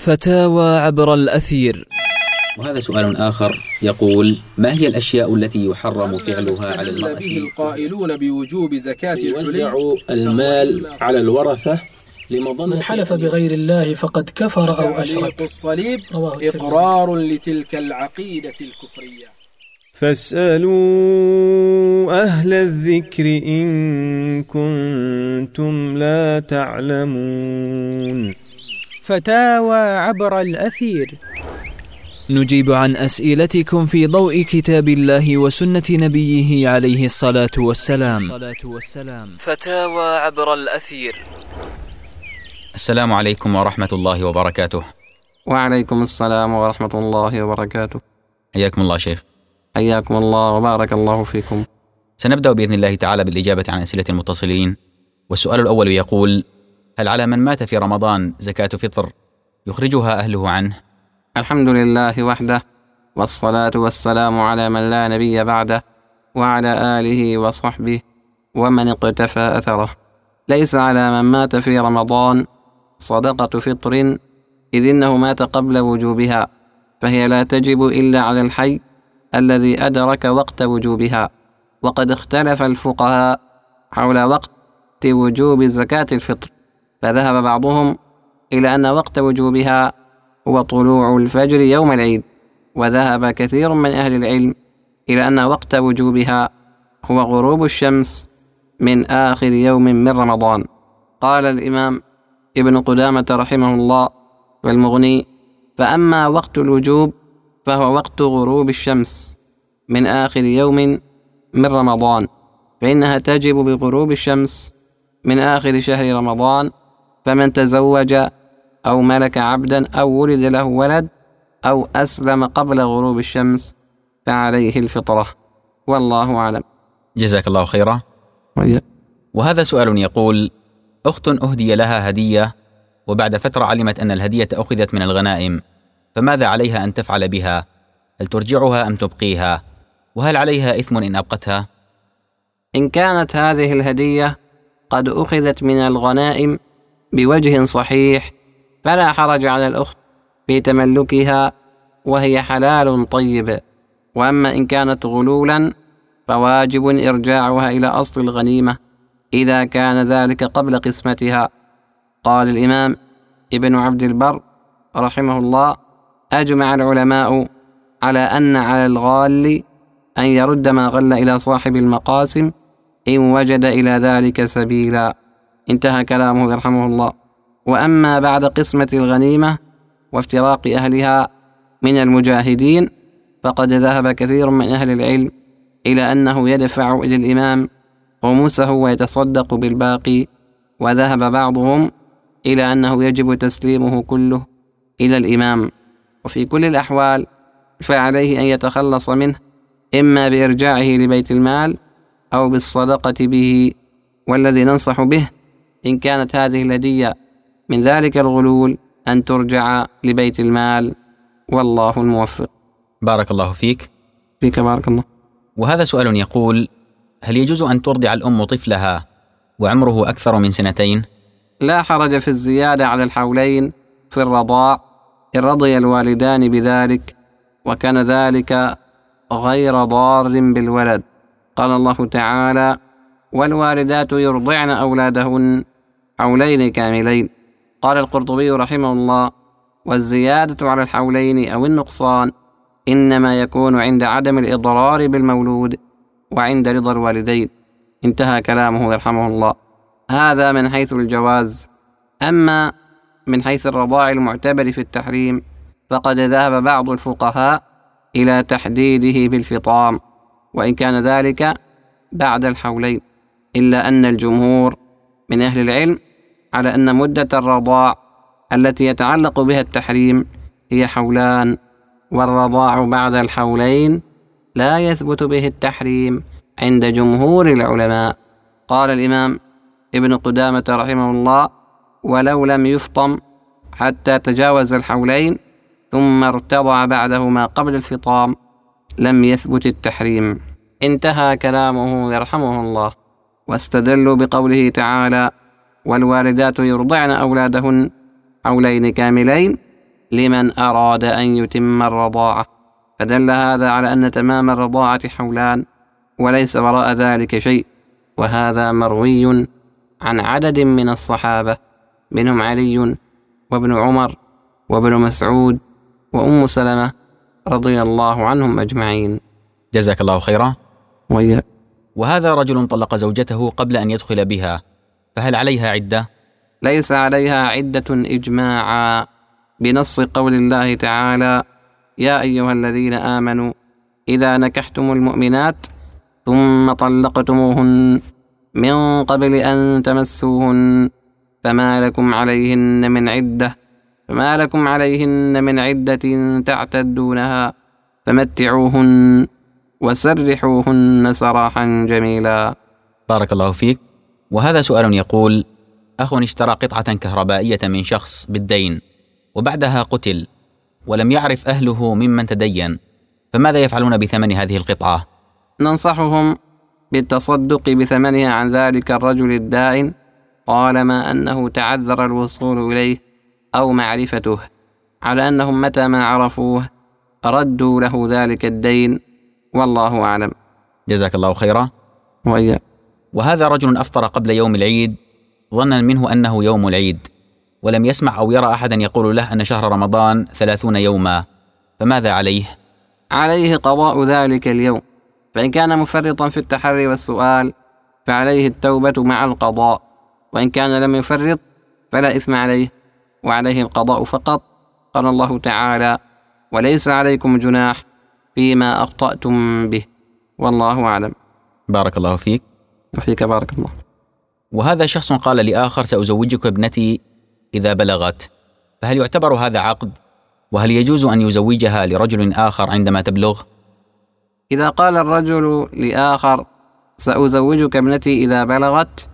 فتاوى عبر الأثير. وهذا سؤال آخر يقول: ما هي الأشياء التي يحرم فعلها على المرأة؟ به القائلون بوجوب زكاة يوزع المال على الورثة من حلف بغير الله فقد كفر أو أشرك. الصليب إقرار لتلك العقيدة الكفرية. فاسألوا أهل الذكر إن كنتم لا تعلمون. فتاوى عبر الأثير. نجيب عن أسئلتكم في ضوء كتاب الله وسنة نبيه عليه الصلاة والسلام. فتاوى عبر الأثير. السلام عليكم ورحمة الله وبركاته. وعليكم السلام ورحمة الله وبركاته. حياكم الله شيخ. حياكم الله وبارك الله فيكم. سنبدأ بإذن الله تعالى بالإجابة عن أسئلة المتصلين. والسؤال الأول يقول: هل على من مات في رمضان زكاة فطر يخرجها أهله عنه؟ الحمد لله وحده، والصلاة والسلام على من لا نبي بعده، وعلى آله وصحبه ومن اقتفى أثره. ليس على من مات في رمضان صدقة فطر، إذ إنه مات قبل وجوبها، فهي لا تجب إلا على الحي الذي أدرك وقت وجوبها. وقد اختلف الفقهاء حول وقت وجوب زكاة الفطر، فذهب بعضهم إلى أن وقت وجوبها هو طلوع الفجر يوم العيد، وذهب كثير من أهل العلم إلى أن وقت وجوبها هو غروب الشمس من آخر يوم من رمضان. قال الإمام ابن قدامة رحمه الله والمغني: فأما وقت الوجوب فهو وقت غروب الشمس من آخر يوم من رمضان، فإنها تجب بغروب الشمس من آخر شهر رمضان. فمن تزوج أو ملك عبدا أو ولد له ولد أو أسلم قبل غروب الشمس فعليه الفطرة، والله أعلم. جزاك الله خيرا. وهذا سؤال يقول: أخت أهدي لها هدية، وبعد فترة علمت أن الهدية أخذت من الغنائم، فماذا عليها أن تفعل بها؟ هل ترجعها أم تبقيها؟ وهل عليها إثم إن أبقتها؟ إن كانت هذه الهدية قد أخذت من الغنائم بوجه صحيح فلا حرج على الأخت في تملكها، وهي حلال طيب. وأما إن كانت غلولا فواجب إرجاعها إلى أصل الغنيمة إذا كان ذلك قبل قسمتها. قال الإمام ابن عبد البر رحمه الله: أجمع العلماء على أن على الغال أن يرد ما غل إلى صاحب المقاسم إن وجد إلى ذلك سبيلا. انتهى كلامه يرحمه الله. وأما بعد قسمة الغنيمة وافتراق أهلها من المجاهدين فقد ذهب كثير من أهل العلم إلى أنه يدفع إلى الإمام خمسه ويتصدق بالباقي، وذهب بعضهم إلى أنه يجب تسليمه كله إلى الإمام. وفي كل الأحوال فعليه أن يتخلص منه، إما بإرجاعه لبيت المال أو بالصدقة به. والذي ننصح به إن كانت هذه الهدية من ذلك الغلول أن ترجع لبيت المال، والله الموفق. بارك الله فيك. فيك بارك الله. وهذا سؤال يقول: هل يجوز أن ترضع الأم طفلها وعمره أكثر من 2 سنين؟ لا حرج في الزيادة على الحولين في الرضاع إن رضي الوالدان بذلك، وكان ذلك غير ضار بالولد. قال الله تعالى: والوالدات يرضعن أولادهن حولين كاملين. قال القرطبي رحمه الله: والزيادة على الحولين أو النقصان إنما يكون عند عدم الإضرار بالمولود وعند رضا الوالدين. انتهى كلامه يرحمه الله. هذا من حيث الجواز. أما من حيث الرضاع المعتبر في التحريم فقد ذهب بعض الفقهاء إلى تحديده بالفطام، وإن كان ذلك بعد الحولين، إلا أن الجمهور من أهل العلم على أن مدة الرضاع التي يتعلق بها التحريم هي 2 حول، والرضاع بعد الحولين لا يثبت به التحريم عند جمهور العلماء. قال الإمام ابن قدامة رحمه الله: ولو لم يفطم حتى تجاوز الحولين ثم ارتضع بعدهما قبل الفطام لم يثبت التحريم. انتهى كلامه يرحمه الله. واستدلوا بقوله تعالى: والوالدات يرضعن أولادهن حولين كاملين لمن أراد أن يتم الرضاعة، فدل هذا على أن تمام الرضاعة حولان وليس وراء ذلك شيء. وهذا مروي عن عدد من الصحابة، منهم علي وابن عمر وابن مسعود وأم سلمة رضي الله عنهم أجمعين. جزاك الله خيرا. وإياك. وهذا رجل طلق زوجته قبل أن يدخل بها، فهل عليها عدة؟ ليس عليها عدة إجماعا، بنص قول الله تعالى: يا أيها الذين آمنوا إذا نكحتم المؤمنات ثم طلقتموهن من قبل أن تمسوهن فما لكم عليهن من عدة تعتدونها فمتعوهن وسرحوهن سراحا جميلا. بارك الله فيك. وهذا سؤال يقول: أخ اشترى قطعة كهربائية من شخص بالدين وبعدها قتل ولم يعرف أهله ممن تدين، فماذا يفعلون بثمن هذه القطعة؟ ننصحهم بالتصدق بثمنها عن ذلك الرجل الدائن طالما أنه تعذر الوصول إليه أو معرفته، على أنهم متى ما عرفوه ردوا له ذلك الدين، والله أعلم. جزاك الله خيرا. وإياك. وهذا رجل أفطر قبل يوم العيد ظنا منه أنه يوم العيد، ولم يسمع أو يرى أحدا يقول له أن شهر رمضان 30 يوما، فماذا عليه؟ عليه قضاء ذلك اليوم، فإن كان مفرطا في التحري والسؤال فعليه التوبة مع القضاء، وإن كان لم يفرط فلا إثم عليه وعليه القضاء فقط. قال الله تعالى: وليس عليكم جناح فيما أخطأتم به، والله أعلم. بارك الله فيك. وفيك بارك الله. وهذا شخص قال لآخر: سأزوجك ابنتي إذا بلغت، فهل يعتبر هذا عقد؟ وهل يجوز أن يزوجها لرجل آخر عندما تبلغ؟ إذا قال الرجل لآخر: سأزوجك ابنتي إذا بلغت،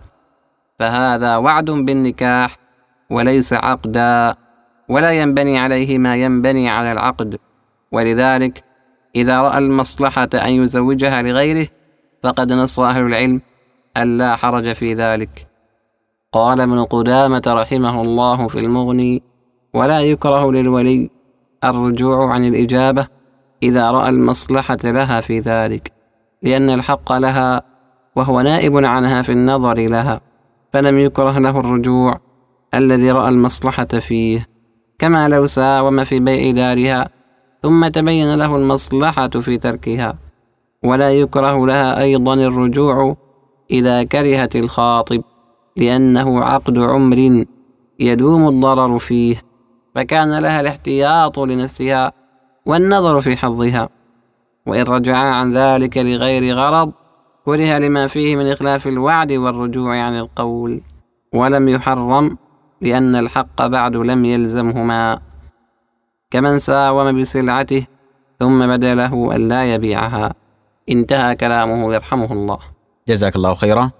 فهذا وعد بالنكاح وليس عقدا، ولا ينبني عليه ما ينبني على العقد، ولذلك إذا رأى المصلحة أن يزوجها لغيره فقد نص أهل العلم ألا حرج في ذلك. قال ابن قدامة رحمه الله في المغني: ولا يكره للولي الرجوع عن الإجابة إذا رأى المصلحة لها في ذلك، لأن الحق لها وهو نائب عنها في النظر لها، فلم يكره له الرجوع الذي رأى المصلحة فيه، كما لو ساوم في بيع دارها ثم تبين له المصلحة في تركها. ولا يكره لها أيضا الرجوع إذا كرهت الخاطب، لأنه عقد عمر يدوم الضرر فيه، فكان لها الاحتياط لنفسها والنظر في حظها. وإن رجعا عن ذلك لغير غرض كره لما فيه من إخلاف الوعد والرجوع عن القول، ولم يحرم لأن الحق بعد لم يلزمهما، كمن ساوم بسلعته ثم بدا له أن لا يبيعها. انتهى كلامه يرحمه الله. جزاك الله خيرا.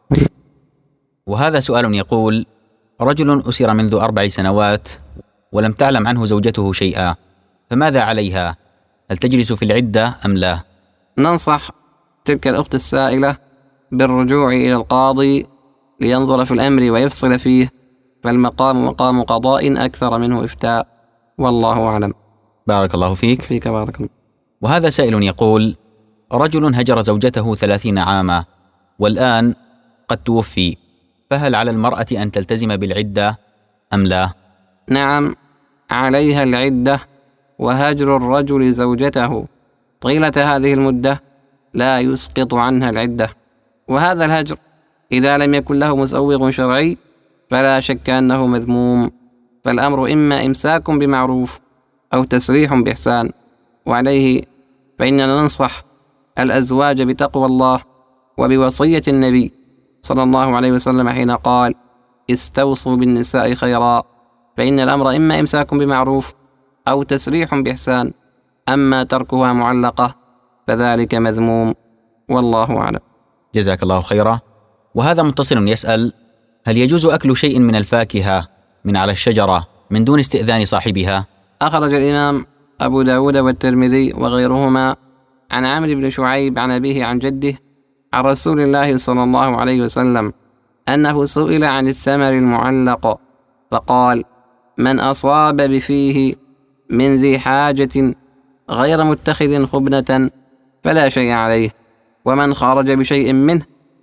وهذا سؤال يقول: رجل أسر منذ 4 سنوات ولم تعلم عنه زوجته شيئا، فماذا عليها؟ هل تجلس في العدة أم لا؟ ننصح تلك الأخت السائلة بالرجوع إلى القاضي لينظر في الأمر ويفصل فيه، فالمقام مقام قضاء أكثر منه إفتاء، والله أعلم. بارك الله فيك. فيك بارك الله. وهذا سائل يقول: رجل هجر زوجته 30 عاما والآن قد توفي، فهل على المرأة أن تلتزم بالعدة أم لا؟ نعم، عليها العدة، وهجر الرجل زوجته طيلة هذه المدة لا يسقط عنها العدة. وهذا الهجر إذا لم يكن له مسوغ شرعي فلا شك أنه مذموم، فالأمر إما إمساك بمعروف أو تسريح بإحسان، وعليه فإننا ننصح الأزواج بتقوى الله وبوصية النبي صلى الله عليه وسلم حين قال: استوصوا بالنساء خيرا، فإن الأمر إما إمساك بمعروف أو تسريح بإحسان، أما تركها معلقة فذلك مذموم، والله أعلم. جزاك الله خيرا. وهذا متصل يسأل: هل يجوز أكل شيء من الفاكهة من على الشجرة من دون استئذان صاحبها؟ أخرج الإمام أبو داود والترمذي وغيرهما عن عمرو بن شعيب عن أبيه عن جده عن رسول الله صلى الله عليه وسلم أنه سئل عن الثمر المعلق فقال: من أصاب بفيه من ذي حاجة غير متخذ خبنة فلا شيء عليه، ومن خرج بشيء منه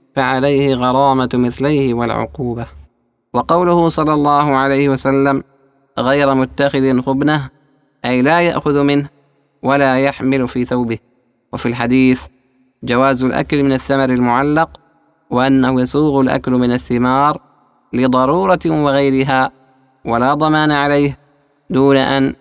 فعليه غرامة مثليه والعقوبة. وقوله صلى الله عليه وسلم غير متخذ خبنة أي لا يأخذ منه ولا يحمل في ثوبه. وفي الحديث جواز الأكل من الثمر المعلق، وأنه يسوغ الأكل من الثمار لضرورة وغيرها ولا ضمان عليه دون أن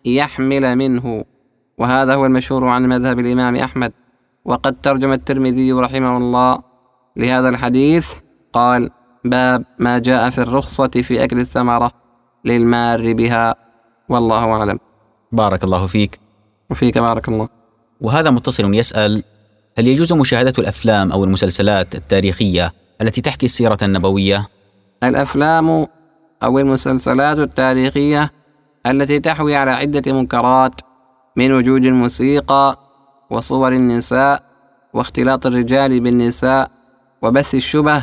يحمل منه. وهذا هو المشهور عن مذهب الإمام أحمد. وقد ترجم الترمذي رحمه الله لهذا الحديث قال: باب ما جاء في الرخصة في أكل الثمرة للمار بها، والله أعلم. بارك الله فيك. وفيك بارك الله. وهذا متصل يسأل: هل يجوز مشاهدة الأفلام أو المسلسلات التاريخية التي تحكي السيرة النبوية؟ الأفلام أو المسلسلات التاريخية التي تحوي على عدة منكرات من وجود الموسيقى وصور النساء واختلاط الرجال بالنساء وبث الشبه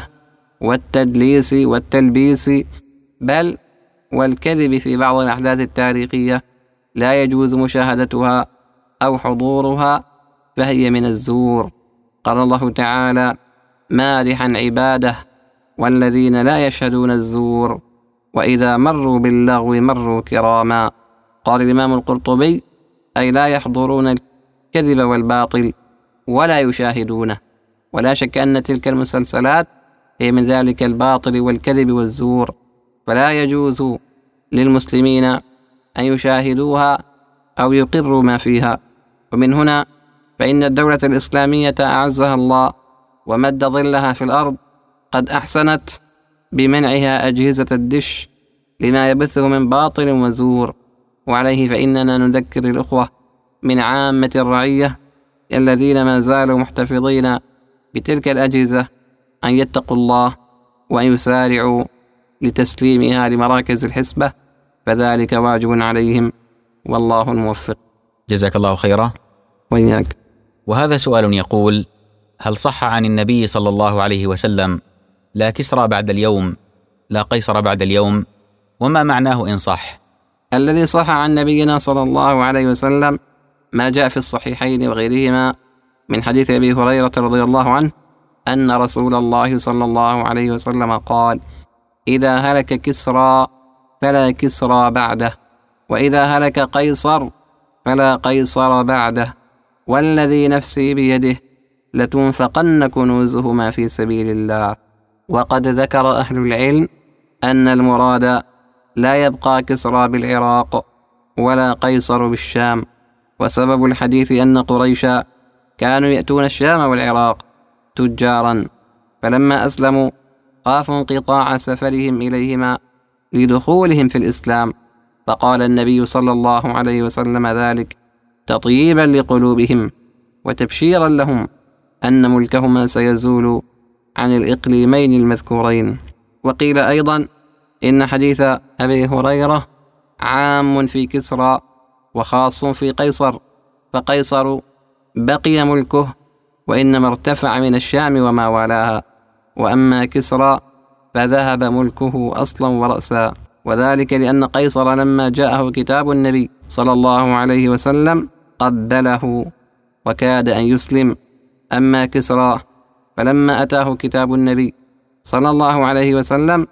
والتدليس والتلبيس بل والكذب في بعض الأحداث التاريخية لا يجوز مشاهدتها أو حضورها، فهي من الزور. قال الله تعالى مادحا عباده: والذين لا يشهدون الزور وإذا مروا باللغو مروا كراما. قال الإمام القرطبي: أي لا يحضرون الكذب والباطل ولا يشاهدونه. ولا شك أن تلك المسلسلات هي من ذلك الباطل والكذب والزور، فلا يجوز للمسلمين أن يشاهدوها أو يقروا ما فيها. ومن هنا فإن الدولة الإسلامية أعزها الله ومد ظلها في الأرض قد أحسنت بمنعها أجهزة الدش لما يبثه من باطل وزور. وعليه فإننا نذكر الأخوة من عامة الرعية الذين ما زالوا محتفظين بتلك الأجهزة أن يتقوا الله وأن يسارعوا لتسليمها لمراكز الحسبة، فذلك واجب عليهم، والله الموفق. جزاك الله خيرا. وإياك. وهذا سؤال يقول: هل صح عن النبي صلى الله عليه وسلم لا كسرى بعد اليوم لا قيصر بعد اليوم؟ وما معناه إن صح؟ الذي صح عن نبينا صلى الله عليه وسلم ما جاء في الصحيحين وغيرهما من حديث أبي هريرة رضي الله عنه أن رسول الله صلى الله عليه وسلم قال: إذا هلك كسرى فلا كسرى بعده، وإذا هلك قيصر فلا قيصر بعده، والذي نفسي بيده لتنفقن كنوزهما في سبيل الله. وقد ذكر أهل العلم أن المراد لا يبقى كسرى بالعراق ولا قيصر بالشام، وسبب الحديث أن قريشا كانوا يأتون الشام والعراق تجارا، فلما أسلموا خافوا انقطاع سفرهم إليهما لدخولهم في الإسلام، فقال النبي صلى الله عليه وسلم ذلك تطييبا لقلوبهم وتبشيرا لهم أن ملكهما سيزول عن الإقليمين المذكورين. وقيل أيضا إن حديث أبي هريرة عام في كسرى وخاص في قيصر، فقيصر بقي ملكه وإنما ارتفع من الشام وما والاها، وأما كسرى فذهب ملكه أصلا ورأسا، وذلك لأن قيصر لما جاءه كتاب النبي صلى الله عليه وسلم قبله وكاد أن يسلم. أما كسرى فلما أتاه كتاب النبي صلى الله عليه وسلم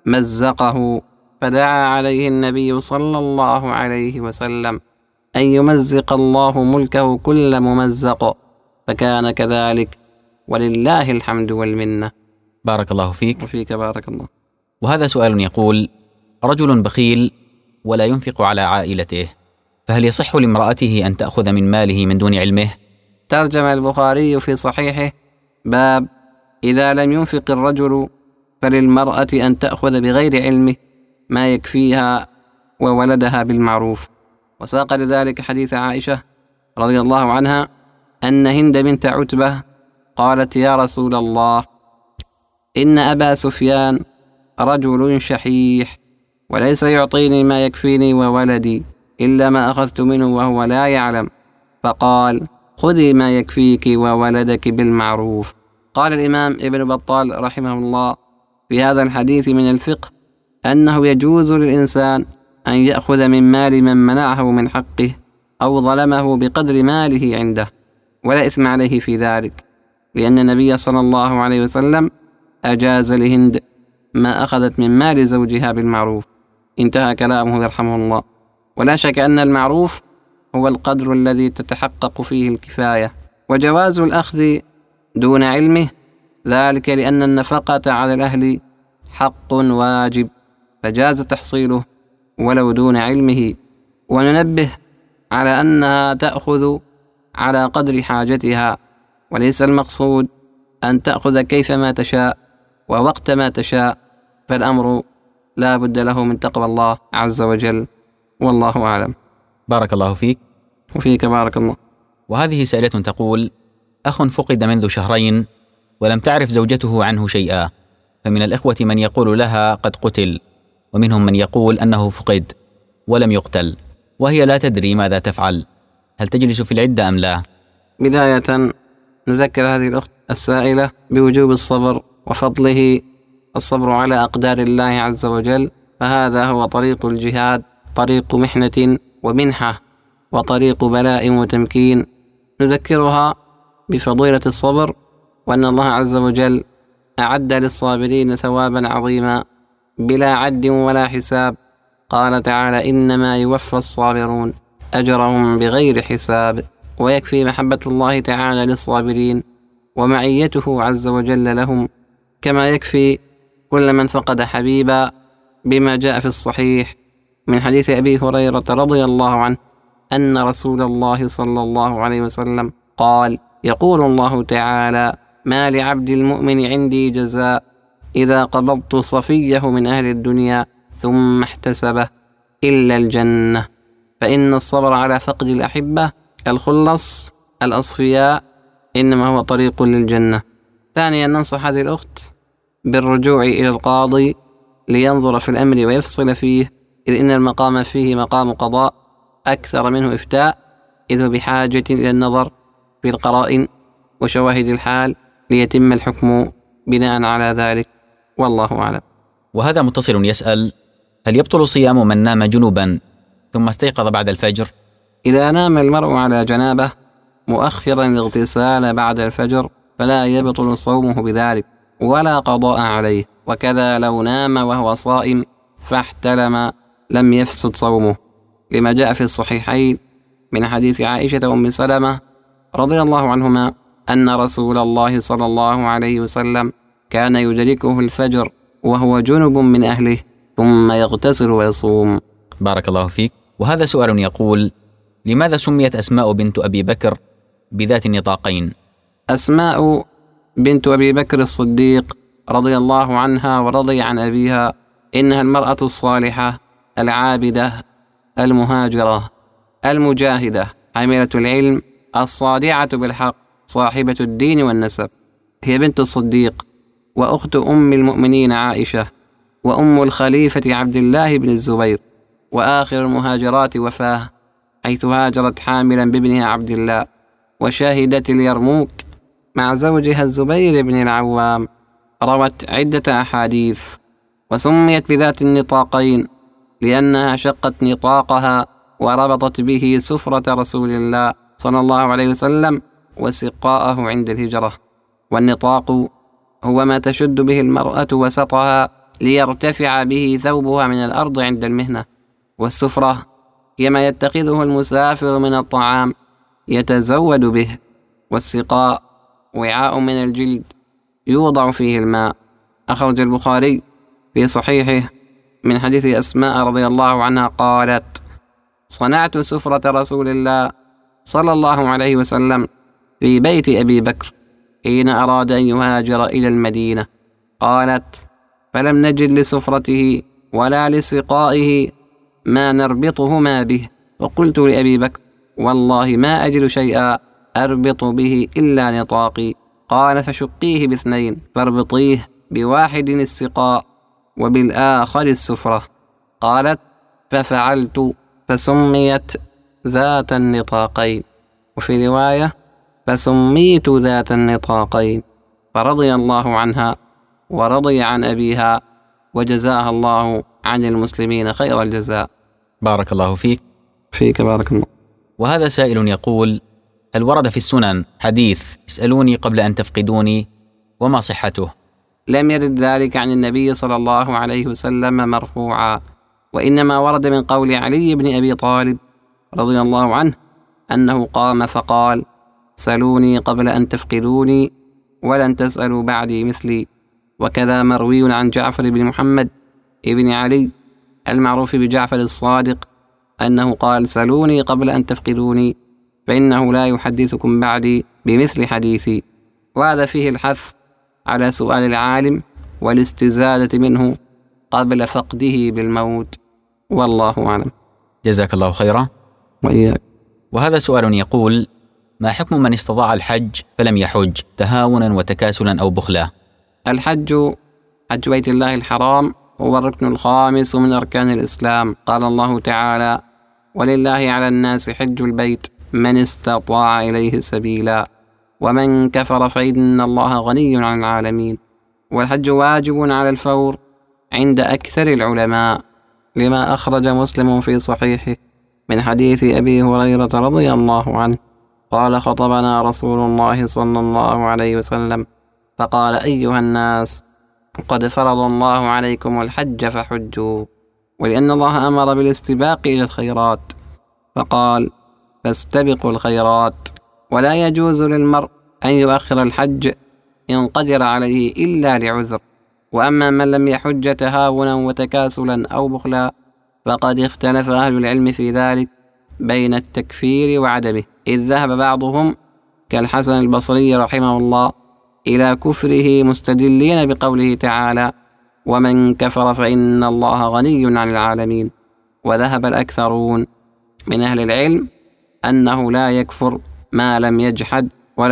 مزقه، فدعا عليه النبي صلى الله عليه وسلم أن يمزق الله ملكه كل ممزق، فكان كذلك، ولله الحمد والمنة. بارك الله فيك. وفيك بارك الله. وهذا سؤال يقول: رجل بخيل ولا ينفق على عائلته، فهل يصح لامرأته أن تأخذ من ماله من دون علمه؟ ترجم البخاري في صحيحه باب إذا لم ينفق الرجل فللمرأة أن تأخذ بغير علمه ما يكفيها وولدها بالمعروف. وساق لذلك حديث عائشة رضي الله عنها أن هند بنت عتبة قالت: يا رسول الله، إن أبا سفيان رجل شحيح وليس يعطيني ما يكفيني وولدي إلا ما أخذت منه وهو لا يعلم، فقال: خذي ما يكفيك وولدك بالمعروف. قال الإمام ابن بطال رحمه الله في هذا الحديث من الفقه أنه يجوز للإنسان أن يأخذ من مال من منعه من حقه أو ظلمه بقدر ماله عنده، ولا إثم عليه في ذلك، لأن النبي صلى الله عليه وسلم أجاز لهند ما أخذت من مال زوجها بالمعروف. انتهى كلامه يرحمه الله. ولا شك أن المعروف هو القدر الذي تتحقق فيه الكفاية، وجواز الأخذ دون علمه ذلك لأن النفقة على الأهل حق واجب، فجاز تحصيله ولو دون علمه. وننبه على أنها تأخذ على قدر حاجتها، وليس المقصود أن تأخذ كيفما تشاء ووقت ما تشاء، فالأمر لا بد له من تقوى الله عز وجل، والله أعلم. بارك الله فيك. وفيك بارك الله. وهذه سائلة تقول: أخ فقد منذ شهرين ولم تعرف زوجته عنه شيئا، فمن الإخوة من يقول لها قد قتل، ومنهم من يقول أنه فقد ولم يقتل، وهي لا تدري ماذا تفعل، هل تجلس في العدة أم لا؟ بداية نذكر هذه الأخت السائلة بوجوب الصبر وفضله، الصبر على أقدار الله عز وجل، فهذا هو طريق الجهاد، طريق محنة ومنحة وطريق بلاء وتمكين. نذكرها بفضيلة الصبر، وأن الله عز وجل أعد للصابرين ثوابا عظيما بلا عد ولا حساب. قال تعالى: إنما يوفى الصابرون أجرهم بغير حساب. ويكفي محبة الله تعالى للصابرين ومعيته عز وجل لهم، كما يكفي كل من فقد حبيبا، بما جاء في الصحيح من حديث أبي هريرة رضي الله عنه أن رسول الله صلى الله عليه وسلم قال: يقول الله تعالى: ما لعبد المؤمن عندي جزاء إذا قبضت صفيه من أهل الدنيا ثم احتسبه إلا الجنة. فإن الصبر على فقد الأحبة الخلص الأصفياء إنما هو طريق للجنة. ثانيا، ننصح هذه الأخت بالرجوع إلى القاضي لينظر في الأمر ويفصل فيه، إذ إن المقام فيه مقام قضاء أكثر منه إفتاء، إذ هو بحاجة إلى النظر في القرائن وشواهد الحال ليتم الحكم بناء على ذلك، والله أعلم. وهذا متصل يسأل: هل يبطل صيام من نام جنوبا ثم استيقظ بعد الفجر؟ إذا نام المرء على جنابه مؤخرا الاغتسال بعد الفجر فلا يبطل صومه بذلك ولا قضاء عليه، وكذا لو نام وهو صائم فاحتلم لم يفسد صومه، لما جاء في الصحيحين من حديث عائشة وأم سلمة رضي الله عنهما أن رسول الله صلى الله عليه وسلم كان يدركه الفجر وهو جنب من أهله ثم يغتسل ويصوم. بارك الله فيك. وهذا سؤال يقول: لماذا سميت أسماء بنت أبي بكر بذات النطاقين؟ أسماء بنت أبي بكر الصديق رضي الله عنها ورضي عن أبيها إنها المرأة الصالحة العابدة المهاجرة المجاهدة حاملة العلم الصادعة بالحق صاحبة الدين والنسب. هي بنت الصديق وأخت أم المؤمنين عائشة وأم الخليفة عبد الله بن الزبير، وآخر المهاجرات وفاة، حيث هاجرت حاملا بابنها عبد الله، وشاهدت اليرموك مع زوجها الزبير بن العوام. روت عدة أحاديث، وسميت بذات النطاقين لأنها شقت نطاقها وربطت به سفرة رسول الله صلى الله عليه وسلم وسقاءه عند الهجرة. والنطاق هو ما تشد به المرأة وسطها ليرتفع به ثوبها من الأرض عند المهنة، والسفرة هي ما يتخذه المسافر من الطعام يتزود به، والسقاء وعاء من الجلد يوضع فيه الماء. أخرج البخاري في صحيحه من حديث أسماء رضي الله عنها قالت: صنعت سفرة رسول الله صلى الله عليه وسلم في بيت أبي بكر حين أراد أن يهاجر إلى المدينة. قالت: فلم نجد لسفرته ولا لسقائه ما نربطهما به، وقلت لأبي بكر: والله ما أجد شيئا أربط به إلا نطاقي. قال: فشقيه باثنين، فاربطيه بواحد السقاء وبالآخر السفرة. قالت: ففعلت فسميت ذات النطاقين، وفي رواية فسميت ذات النطاقين. فرضي الله عنها ورضي عن أبيها، وجزاها الله عن المسلمين خير الجزاء. بارك الله فيك. فيك بارك الله. وهذا سائل يقول: هل ورد في السنن حديث اسألوني قبل أن تفقدوني، وما صحته؟ لم يرد ذلك عن النبي صلى الله عليه وسلم مرفوعا، وإنما ورد من قول علي بن أبي طالب رضي الله عنه أنه قام فقال: سلوني قبل أن تفقدوني ولن تسألوا بعدي مثلي. وكذا مروي عن جعفر بن محمد ابن علي المعروف بجعفر الصادق أنه قال: سلوني قبل أن تفقدوني فإنه لا يحدثكم بعدي بمثل حديثي. وهذا فيه الحث على سؤال العالم والاستزادة منه قبل فقده بالموت، والله أعلم. جزاك الله خيرا. وإياك. وهذا سؤال يقول: ما حكم من استطاع الحج فلم يحج تهاونا وتكاسلا أو بخلا؟ الحج حج بيت الله الحرام هو الركن الخامس من أركان الإسلام. قال الله تعالى: ولله على الناس حج البيت من استطاع إليه سبيلا ومن كفر فإن الله غني عن العالمين. والحج واجب على الفور عند أكثر العلماء، لما أخرج مسلم في صحيحه من حديث أبي هريرة رضي الله عنه قال: خطبنا رسول الله صلى الله عليه وسلم فقال: أيها الناس، قد فرض الله عليكم الحج فحجوا. ولأن الله أمر بالاستباق إلى الخيرات فقال: فاستبقوا الخيرات. ولا يجوز للمرء أن يؤخر الحج إن قدر عليه إلا لعذر. وأما من لم يحج تهاونا وتكاسلا أو بخلا فقد اختلف أهل العلم في ذلك بين التكفير وعدمه، إذ ذهب بعضهم كالحسن البصري رحمه الله إلى كفره مستدلين بقوله تعالى: ومن كفر فإن الله غني عن العالمين. وذهب الأكثرون من أهل العلم أنه لا يكفر ما لم يجحد،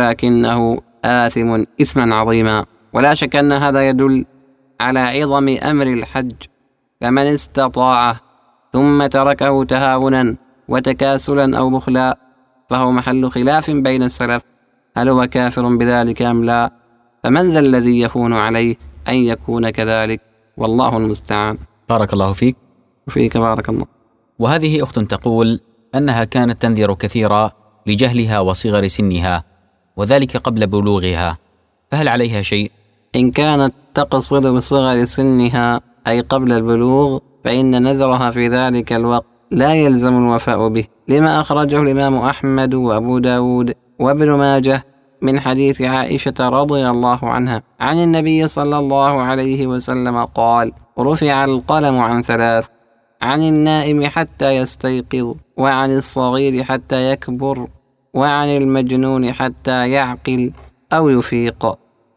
ولكنه آثم إثما عظيما. ولا شك أن هذا يدل على عظم أمر الحج، فمن استطاعه ثم تركه تهاونا وتكاسلا أو بخلا فهو محل خلاف بين السلف، هل هو كافر بذلك أم لا؟ فمن ذا الذي يهون عليه أن يكون كذلك؟ والله المستعان. بارك الله فيك. وفيك بارك الله. وهذه أخت تقول أنها كانت تنذر كثيرا لجهلها وصغر سنها، وذلك قبل بلوغها، فهل عليها شيء؟ إن كانت تقصد بصغر سنها أي قبل البلوغ فإن نذرها في ذلك الوقت لا يلزم الوفاء به، لما أخرجه الإمام أحمد وأبو داود وابن ماجه من حديث عائشة رضي الله عنها عن النبي صلى الله عليه وسلم قال: رفع القلم عن 3: عن النائم حتى يستيقظ، وعن الصغير حتى يكبر، وعن المجنون حتى يعقل أو يفيق.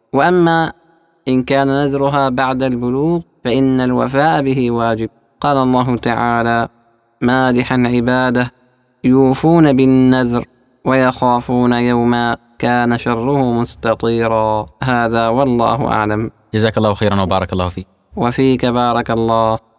وأما إن كان نذرها بعد البلوغ فإن الوفاء به واجب. قال الله تعالى مادحا عباده: يوفون بالنذر ويخافون يوما كان شره مستطيرا. هذا والله أعلم. جزاك الله خيرا وبارك الله فيك. وفيك بارك الله.